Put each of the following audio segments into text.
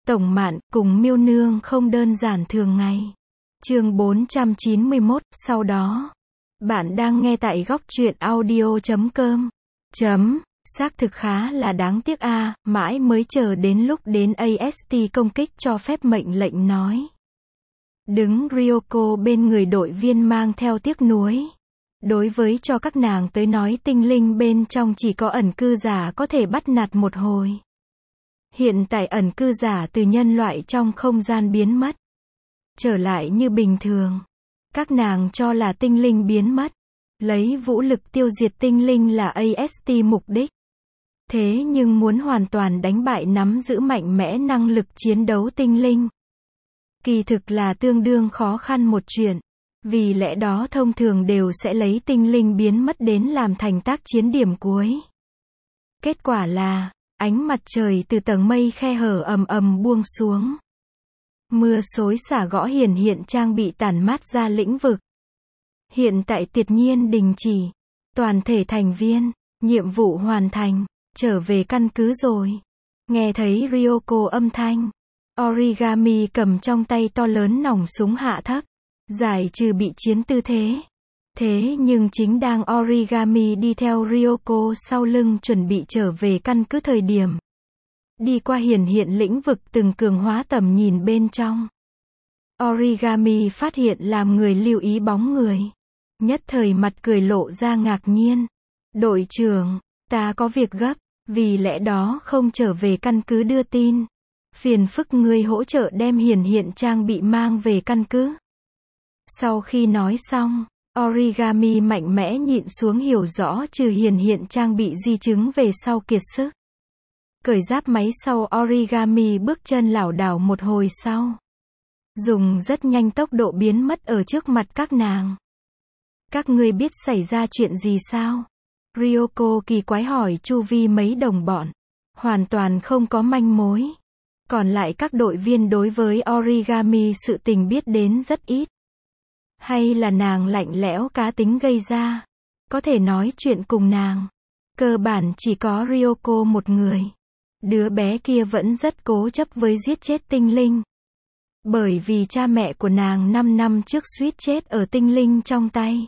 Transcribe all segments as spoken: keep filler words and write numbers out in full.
Tổng Mạn cùng Miêu Nương không đơn giản thường ngày. Chương bốn trăm chín mươi mốt, sau đó. Bạn đang nghe tại góc truyện audio chấm com. Chấm, xác thực khá là đáng tiếc a, à, mãi mới chờ đến lúc đến a ét tê công kích cho phép mệnh lệnh nói. Đứng Ryoko bên người đội viên mang theo tiếc nuối. Đối với cho các nàng tới nói tinh linh bên trong chỉ có ẩn cư giả có thể bắt nạt một hồi. Hiện tại ẩn cư giả từ nhân loại trong không gian biến mất. Trở lại như bình thường. Các nàng cho là tinh linh biến mất. Lấy vũ lực tiêu diệt tinh linh là a ét tê mục đích. Thế nhưng muốn hoàn toàn đánh bại nắm giữ mạnh mẽ năng lực chiến đấu tinh linh. Kỳ thực là tương đương khó khăn một chuyện. Vì lẽ đó thông thường đều sẽ lấy tinh linh biến mất đến làm thành tác chiến điểm cuối. Kết quả là, ánh mặt trời từ tầng mây khe hở ầm ầm buông xuống. Mưa xối xả gõ hiển hiện trang bị tản mát ra lĩnh vực. Hiện tại tuyệt nhiên đình chỉ. Toàn thể thành viên, nhiệm vụ hoàn thành, trở về căn cứ rồi. Nghe thấy Ryoko âm thanh. Origami cầm trong tay to lớn nòng súng hạ thấp. Giải trừ bị chiến tư thế. Thế nhưng chính đang Origami đi theo Ryoko sau lưng chuẩn bị trở về căn cứ thời điểm. Đi qua hiển hiện lĩnh vực từng cường hóa tầm nhìn bên trong. Origami phát hiện làm người lưu ý bóng người. Nhất thời mặt cười lộ ra ngạc nhiên. Đội trưởng, ta có việc gấp, vì lẽ đó không trở về căn cứ đưa tin. Phiền phức ngươi hỗ trợ đem hiển hiện trang bị mang về căn cứ. Sau khi nói xong, Origami mạnh mẽ nhịn xuống hiểu rõ trừ hiển hiện trang bị di chứng về sau kiệt sức. Cởi giáp máy sau Origami bước chân lảo đảo một hồi sau. Dùng rất nhanh tốc độ biến mất ở trước mặt các nàng. Các ngươi biết xảy ra chuyện gì sao? Ryoko kỳ quái hỏi chu vi mấy đồng bọn. Hoàn toàn không có manh mối. Còn lại các đội viên đối với Origami sự tình biết đến rất ít. Hay là nàng lạnh lẽo cá tính gây ra. Có thể nói chuyện cùng nàng. Cơ bản chỉ có Ryoko một người. Đứa bé kia vẫn rất cố chấp với giết chết tinh linh. Bởi vì cha mẹ của nàng năm năm trước suýt chết ở tinh linh trong tay.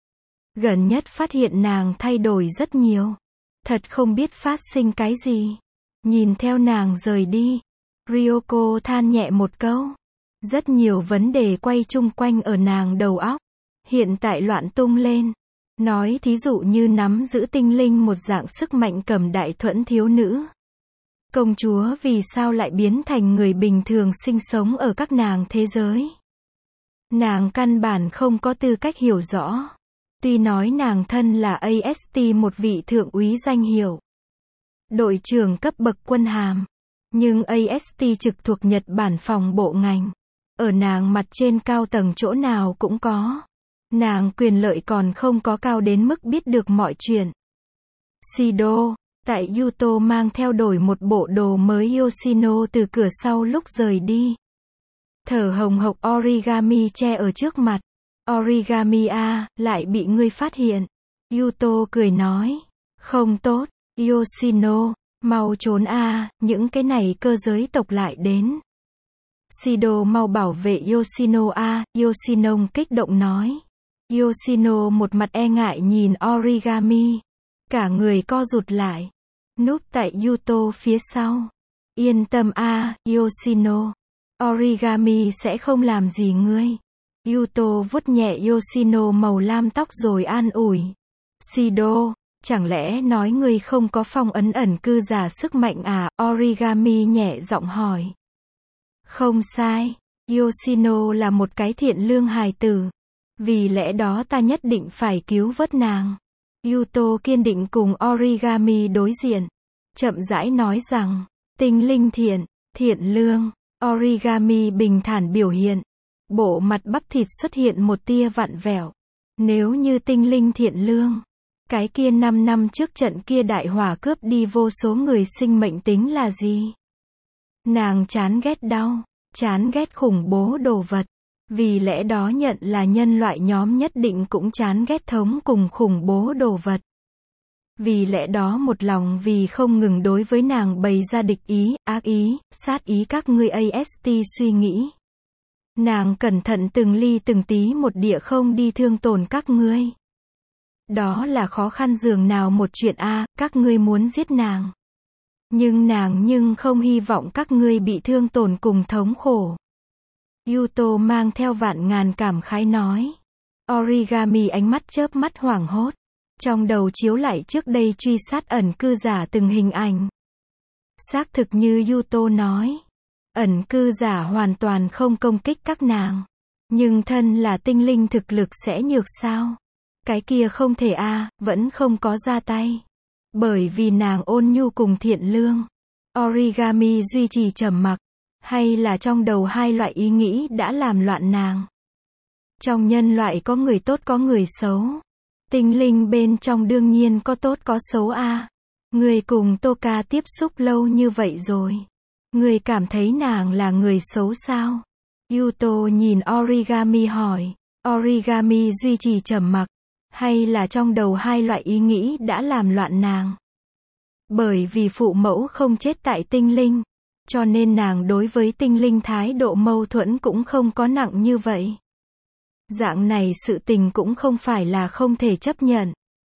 Gần nhất phát hiện nàng thay đổi rất nhiều. Thật không biết phát sinh cái gì. Nhìn theo nàng rời đi. Ryoko than nhẹ một câu. Rất nhiều vấn đề quay chung quanh ở nàng đầu óc. Hiện tại loạn tung lên. Nói thí dụ như nắm giữ tinh linh một dạng sức mạnh cầm đại thuẫn thiếu nữ. Công chúa vì sao lại biến thành người bình thường sinh sống ở các nàng thế giới. Nàng căn bản không có tư cách hiểu rõ. Tuy nói nàng thân là a ét tê một vị thượng úy danh hiệu. Đội trưởng cấp bậc quân hàm. Nhưng a ét tê trực thuộc Nhật Bản phòng bộ ngành. Ở nàng mặt trên cao tầng chỗ nào cũng có. Nàng quyền lợi còn không có cao đến mức biết được mọi chuyện. Shido, tại Yuto mang theo đổi một bộ đồ mới Yoshino từ cửa sau lúc rời đi. Thở hồng hộc Origami che ở trước mặt. Origami a, lại bị ngươi phát hiện. Yuto cười nói. Không tốt, Yoshino, mau trốn a, những cái này cơ giới tộc lại đến. Shido mau bảo vệ Yoshino a, Yoshino kích động nói. Yoshino một mặt e ngại nhìn Origami. Cả người co rụt lại. Núp tại Yuto phía sau. Yên tâm a, Yoshino. Origami sẽ không làm gì ngươi. Yuto vuốt nhẹ Yoshino màu lam tóc rồi an ủi. Shido, chẳng lẽ nói ngươi không có phong ấn ẩn cư giả sức mạnh à? Origami nhẹ giọng hỏi. Không sai, Yoshino là một cái thiện lương hài tử. Vì lẽ đó ta nhất định phải cứu vớt nàng. Yuto kiên định cùng Origami đối diện. Chậm rãi nói rằng, tinh linh thiện, thiện lương. Origami bình thản biểu hiện. Bộ mặt bắp thịt xuất hiện một tia vặn vẹo. Nếu như tinh linh thiện lương, cái kia năm năm trước trận kia đại hỏa cướp đi vô số người sinh mệnh tính là gì? Nàng chán ghét đau, chán ghét khủng bố đồ vật. Vì lẽ đó nhận là nhân loại nhóm nhất định cũng chán ghét thống cùng khủng bố đồ vật. Vì lẽ đó một lòng vì không ngừng đối với nàng bày ra địch ý, ác ý, sát ý các ngươi ast suy nghĩ. Nàng cẩn thận từng ly từng tí một địa không đi thương tổn các ngươi. Đó là khó khăn dường nào một chuyện a, các ngươi muốn giết nàng. Nhưng nàng nhưng không hy vọng các ngươi bị thương tổn cùng thống khổ. Yuto mang theo vạn ngàn cảm khái nói. Origami ánh mắt chớp mắt hoảng hốt. Trong đầu chiếu lại trước đây truy sát ẩn cư giả từng hình ảnh. Xác thực như Yuto nói. Ẩn cư giả hoàn toàn không công kích các nàng. Nhưng thân là tinh linh thực lực sẽ nhược sao? Cái kia không thể a, à, vẫn không có ra tay. Bởi vì nàng ôn nhu cùng thiện lương. Origami duy trì trầm mặc. Hay là trong đầu hai loại ý nghĩ đã làm loạn nàng. Trong nhân loại có người tốt có người xấu. Tinh linh bên trong đương nhiên có tốt có xấu a. À. Người cùng Toka tiếp xúc lâu như vậy rồi. Người cảm thấy nàng là người xấu sao? Yuto nhìn Origami hỏi. Origami duy trì trầm mặc. Hay là trong đầu hai loại ý nghĩ đã làm loạn nàng. Bởi vì phụ mẫu không chết tại tinh linh. Cho nên nàng đối với tinh linh thái độ mâu thuẫn cũng không có nặng như vậy. Dạng này sự tình cũng không phải là không thể chấp nhận.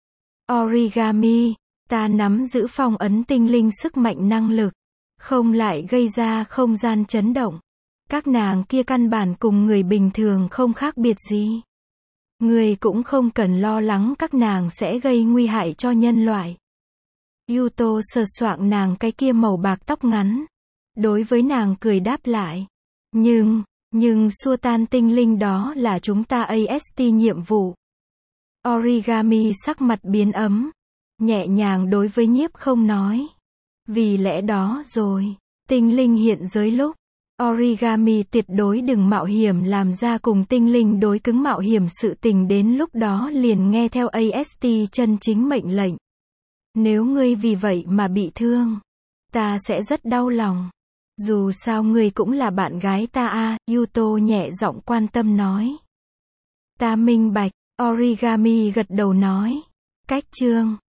Origami, ta nắm giữ phong ấn tinh linh sức mạnh năng lực. Không lại gây ra không gian chấn động. Các nàng kia căn bản cùng người bình thường không khác biệt gì. Người cũng không cần lo lắng các nàng sẽ gây nguy hại cho nhân loại. Yuto sờ soạng nàng cái kia màu bạc tóc ngắn. Đối với nàng cười đáp lại. Nhưng, nhưng xua tan tinh linh đó là chúng ta ast nhiệm vụ. Origami sắc mặt biến ấm. Nhẹ nhàng đối với nhiếp không nói. Vì lẽ đó rồi, tinh linh hiện giới lúc. Origami tuyệt đối đừng mạo hiểm làm ra cùng tinh linh đối cứng mạo hiểm sự tình đến lúc đó liền nghe theo ast chân chính mệnh lệnh. Nếu ngươi vì vậy mà bị thương, ta sẽ rất đau lòng. Dù sao ngươi cũng là bạn gái ta a, Yuto nhẹ giọng quan tâm nói. Ta minh bạch, Origami gật đầu nói. Cách chương